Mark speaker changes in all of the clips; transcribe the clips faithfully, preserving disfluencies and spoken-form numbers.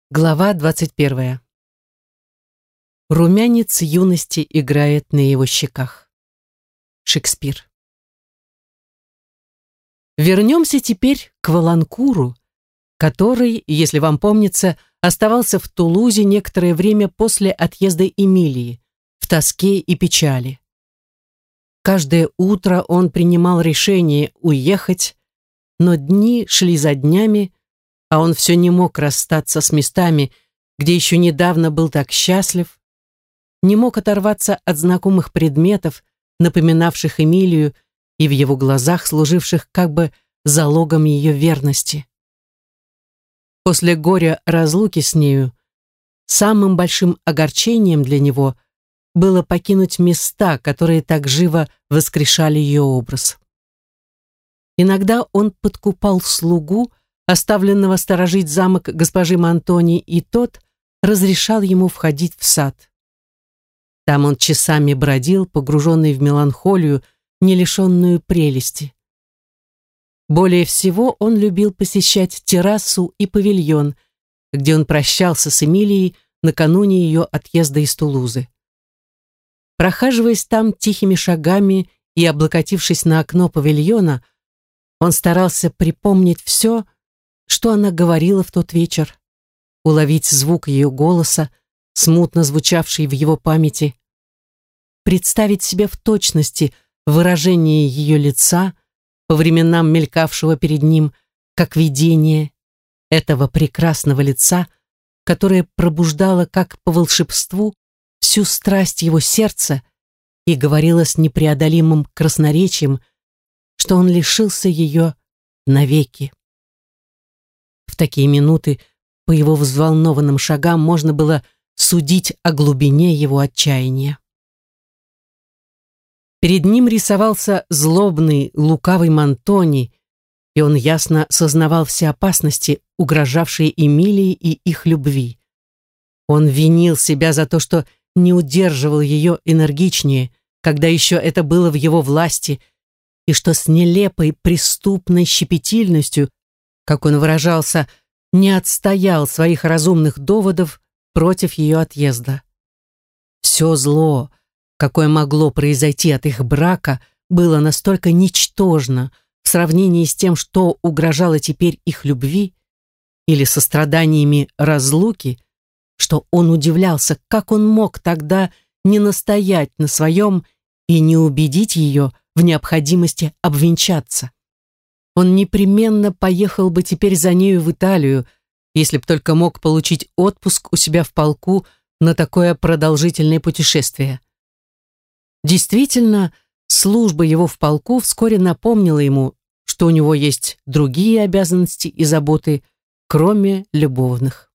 Speaker 1: Глава двадцать первая. Румянец юности играет на его щеках. Шекспир. Вернемся теперь к Валанкуру, который, если вам помнится, оставался в Тулузе некоторое время после отъезда Эмилии, в тоске и печали. Каждое утро он принимал решение уехать, но дни шли за днями, а он все не мог расстаться с местами, где еще недавно был так счастлив, не мог оторваться от знакомых предметов, напоминавших Эмилию и в его глазах служивших как бы залогом ее верности. После горя разлуки с нею самым большим огорчением для него было покинуть места, которые так живо воскрешали ее образ. Иногда он подкупал слугу, оставленного сторожить замок госпожи Монтони, и тот разрешал ему входить в сад. Там он часами бродил, погруженный в меланхолию, не лишенную прелести. Более всего он любил посещать террасу и павильон, где он прощался с Эмилией накануне ее отъезда из Тулузы. Прохаживаясь там тихими шагами и облокотившись на окно павильона, он старался припомнить все, что она говорила в тот вечер, уловить звук ее голоса, смутно звучавший в его памяти, представить себе в точности выражение ее лица, по временам мелькавшего перед ним, как видение этого прекрасного лица, которое пробуждало, как по волшебству, всю страсть его сердца и говорило с непреодолимым красноречием, что он лишился ее навеки. В такие минуты по его взволнованным шагам можно было судить о глубине его отчаяния. Перед ним рисовался злобный, лукавый Монтони, и он ясно сознавал все опасности, угрожавшие Эмилии и их любви. Он винил себя за то, что не удерживал ее энергичнее, когда еще это было в его власти, и что с нелепой преступной щепетильностью, как он выражался, не отстоял своих разумных доводов против ее отъезда. Все зло, какое могло произойти от их брака, было настолько ничтожно в сравнении с тем, что угрожало теперь их любви или со страданиями разлуки, что он удивлялся, как он мог тогда не настоять на своем и не убедить ее в необходимости обвенчаться. Он непременно поехал бы теперь за нею в Италию, если б только мог получить отпуск у себя в полку на такое продолжительное путешествие. Действительно, служба его в полку вскоре напомнила ему, что у него есть другие обязанности и заботы, кроме любовных.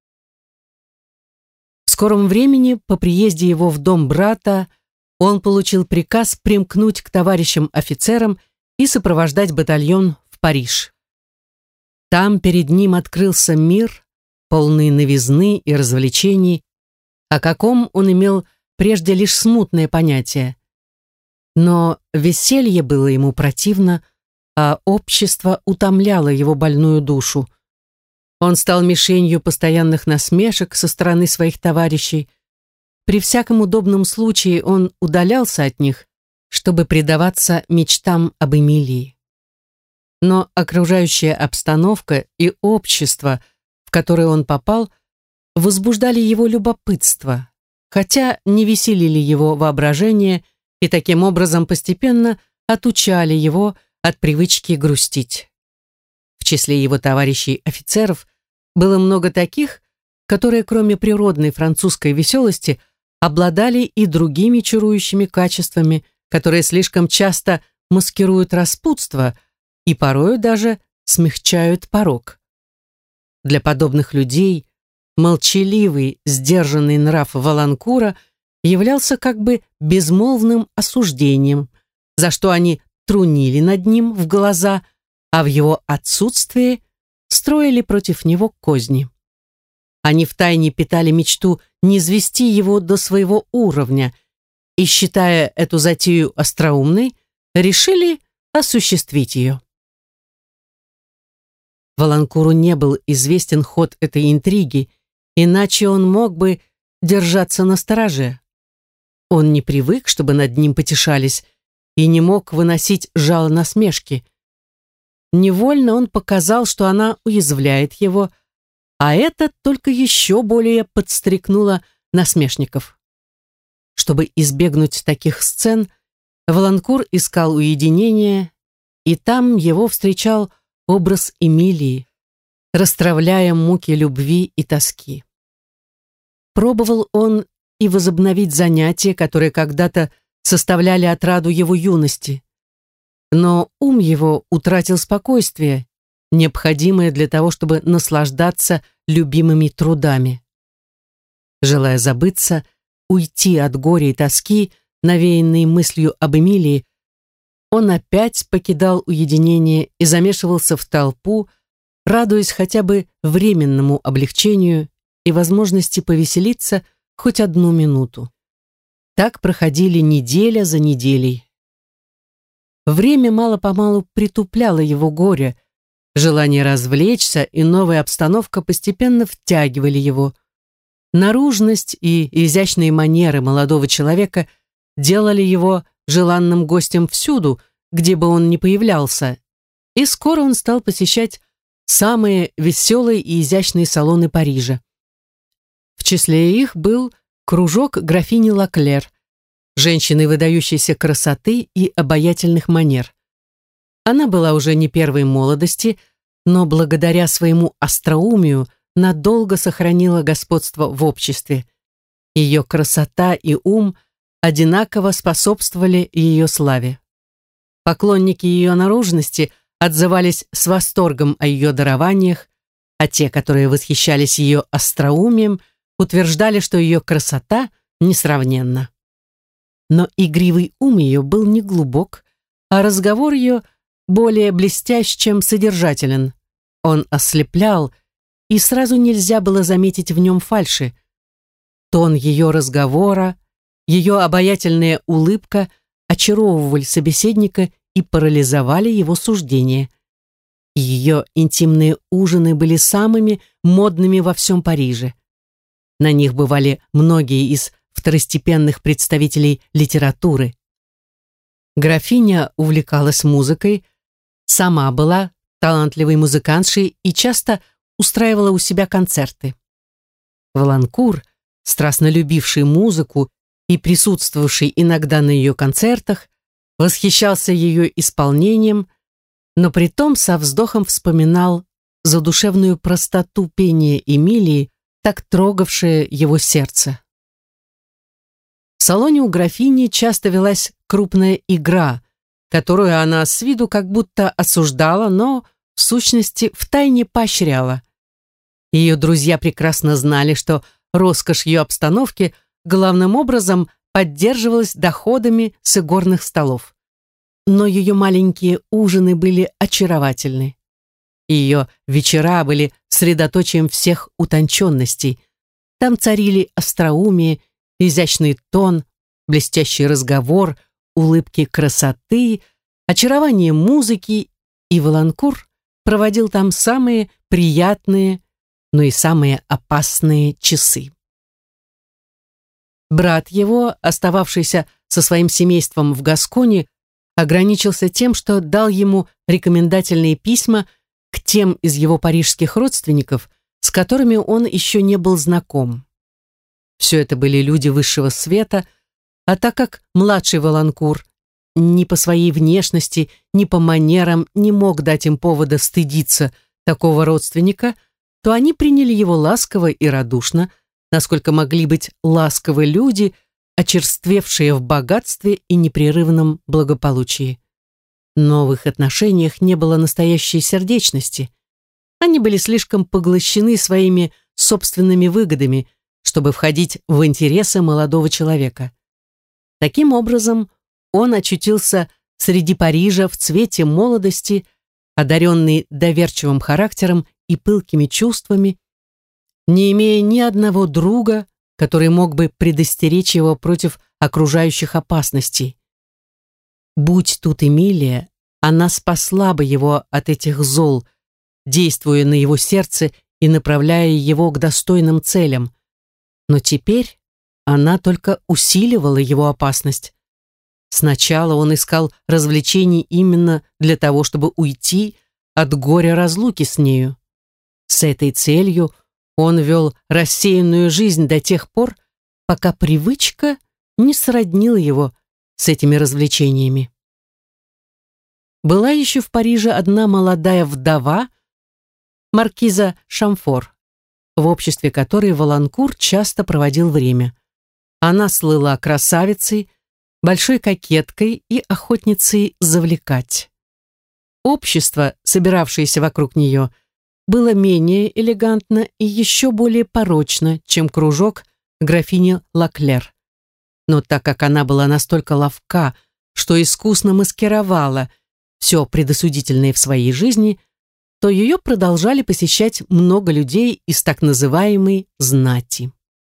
Speaker 1: В скором времени, по приезде его в дом брата, он получил приказ примкнуть к товарищам-офицерам и сопровождать батальон в Париж. Там перед ним открылся мир, полный новизны и развлечений, о каком он имел прежде лишь смутное понятие. Но веселье было ему противно, а общество утомляло его больную душу. Он стал мишенью постоянных насмешек со стороны своих товарищей. При всяком удобном случае он удалялся от них, чтобы предаваться мечтам об Эмилии. Но окружающая обстановка и общество, в которое он попал, возбуждали его любопытство, хотя не веселили его воображение и таким образом постепенно отучали его от привычки грустить. В числе его товарищей-офицеров было много таких, которые, кроме природной французской веселости, обладали и другими чарующими качествами, которые слишком часто маскируют распутство и порою даже смягчают порок. Для подобных людей молчаливый, сдержанный нрав Валанкура являлся как бы безмолвным осуждением, за что они трунили над ним в глаза, а в его отсутствие строили против него козни. Они втайне питали мечту низвести его до своего уровня и, считая эту затею остроумной, решили осуществить ее. Валанкуру не был известен ход этой интриги, иначе он мог бы держаться на страже. Он не привык, чтобы над ним потешались, и не мог выносить жало насмешки. Невольно он показал, что она уязвляет его, а это только еще более подстрекнуло насмешников. Чтобы избегнуть таких сцен, Воланкур искал уединения, и там его встречал образ Эмилии, растравляя муки любви и тоски. Пробовал он и возобновить занятия, которые когда-то составляли отраду его юности. Но ум его утратил спокойствие, необходимое для того, чтобы наслаждаться любимыми трудами. Желая забыться, уйти от горя и тоски, навеянной мыслью об Эмилии, он опять покидал уединение и замешивался в толпу, радуясь хотя бы временному облегчению и возможности повеселиться хоть одну минуту. Так проходили неделя за неделей. Время мало-помалу притупляло его горе, желание развлечься и новая обстановка постепенно втягивали его. Наружность и изящные манеры молодого человека делали его желанным гостем всюду, где бы он ни появлялся, и скоро он стал посещать самые веселые и изящные салоны Парижа. В числе их был кружок графини Лаклер, женщины выдающейся красоты и обаятельных манер. Она была уже не первой молодости, но благодаря своему остроумию надолго сохранила господство в обществе. Ее красота и ум одинаково способствовали ее славе. Поклонники ее наружности отзывались с восторгом о ее дарованиях, а те, которые восхищались ее остроумием, утверждали, что ее красота несравненна. Но игривый ум ее был не глубок, а разговор ее более блестящ, чем содержателен. Он ослеплял, и сразу нельзя было заметить в нем фальши. Тон ее разговора, ее обаятельная улыбка очаровывали собеседника и парализовали его суждения. Ее интимные ужины были самыми модными во всем Париже. На них бывали многие из второстепенных представителей литературы. Графиня увлекалась музыкой, сама была талантливой музыкантшей и часто устраивала у себя концерты. Воланкур, страстно любивший музыку и присутствовавший иногда на ее концертах, восхищался ее исполнением, но притом со вздохом вспоминал задушевную простоту пения Эмилии, так трогавшее его сердце. В салоне у графини часто велась крупная игра, которую она с виду как будто осуждала, но в сущности втайне поощряла. Ее друзья прекрасно знали, что роскошь ее обстановки главным образом поддерживалась доходами с игорных столов. Но ее маленькие ужины были очаровательны. Ее вечера были средоточием всех утонченностей. Там царили остроумие, изящный тон, блестящий разговор, улыбки красоты, очарование музыки, и Воланкур проводил там самые приятные, но и самые опасные часы. Брат его, остававшийся со своим семейством в Гасконе, ограничился тем, что дал ему рекомендательные письма к тем из его парижских родственников, с которыми он еще не был знаком. Все это были люди высшего света, а так как младший Воланкур ни по своей внешности, ни по манерам не мог дать им повода стыдиться такого родственника, то они приняли его ласково и радушно, насколько могли быть ласковы люди, очерствевшие в богатстве и непрерывном благополучии. Но в их отношениях не было настоящей сердечности. Они были слишком поглощены своими собственными выгодами, чтобы входить в интересы молодого человека. Таким образом, он очутился среди Парижа в цвете молодости, одаренный доверчивым характером и пылкими чувствами, не имея ни одного друга, который мог бы предостеречь его против окружающих опасностей. Будь тут Эмилия, она спасла бы его от этих зол, действуя на его сердце и направляя его к достойным целям. Но теперь она только усиливала его опасность. Сначала он искал развлечений именно для того, чтобы уйти от горя разлуки с нею. С этой целью он вел рассеянную жизнь до тех пор, пока привычка не сроднила его с этими развлечениями. Была еще в Париже одна молодая вдова, маркиза Шамфор, в обществе которой Воланкур часто проводил время. Она слыла красавицей, большой кокеткой и охотницей завлекать. Общество, собиравшееся вокруг нее, было менее элегантно и еще более порочно, чем кружок графини Лаклер. Но так как она была настолько ловка, что искусно маскировала все предосудительное в своей жизни, то ее продолжали посещать много людей из так называемой знати.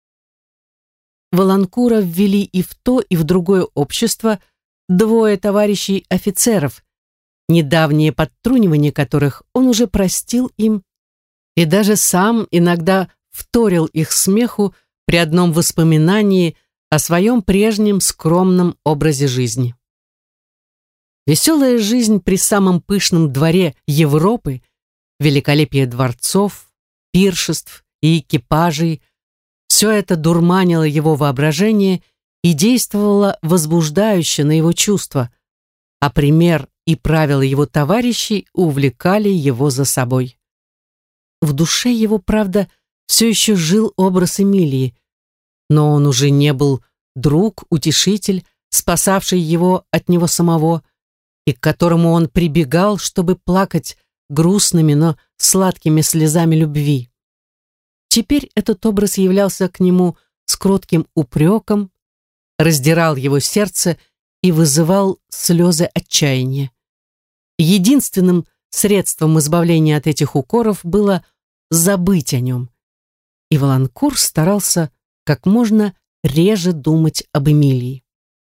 Speaker 1: Воланкура ввели и в то, и в другое общество двое товарищей офицеров, недавнее подтрунивание которых он уже простил им и даже сам иногда вторил их смеху при одном воспоминании о своем прежнем скромном образе жизни. Веселая жизнь при самом пышном дворе Европы, великолепие дворцов, пиршеств и экипажей, все это дурманило его воображение и действовало возбуждающе на его чувства, а пример и правила его товарищей увлекали его за собой. В душе его, правда, все еще жил образ Эмилии, но он уже не был друг, утешитель, спасавший его от него самого, и к которому он прибегал, чтобы плакать грустными, но сладкими слезами любви. Теперь этот образ являлся к нему с кротким упреком, раздирал его сердце и вызывал слезы отчаяния. Единственным средством избавления от этих укоров было забыть о нем, и Воланкур старался как можно реже думать об Эмилии.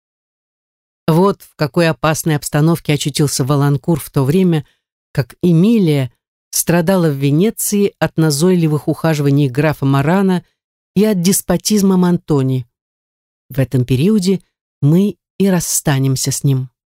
Speaker 1: Вот в какой опасной обстановке очутился Воланкур в то время, как Эмилия страдала в Венеции от назойливых ухаживаний графа Марана и от деспотизма Монтони. В этом периоде мы и расстанемся с ним.